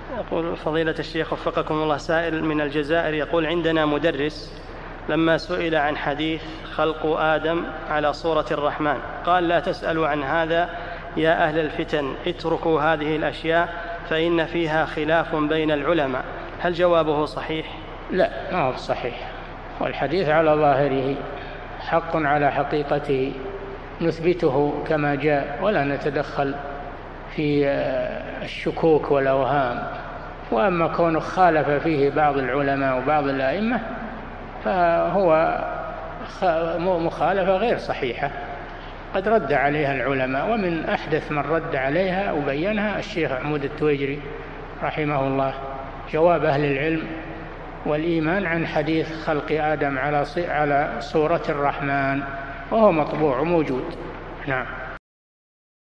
يقول فضيلة الشيخ وفقكم الله، سائل من الجزائر يقول: عندنا مدرس لما سئل عن حديث خلق آدم على صورة الرحمن قال: لا تسألوا عن هذا يا أهل الفتن، اتركوا هذه الأشياء فإن فيها خلاف بين العلماء. هل جوابه صحيح؟ لا، ما هو صحيح، والحديث على ظاهره حق على حقيقته، نثبته كما جاء ولا نتدخل في الشكوك والأوهام. وأما كونه خالف فيه بعض العلماء وبعض الأئمة فهو مخالفة غير صحيحة، قد رد عليها العلماء، ومن أحدث من رد عليها وبينها الشيخ عمود التويجري رحمه الله، جواب أهل العلم والإيمان عن حديث خلق آدم على صورة الرحمن، وهو مطبوع وموجود. نعم.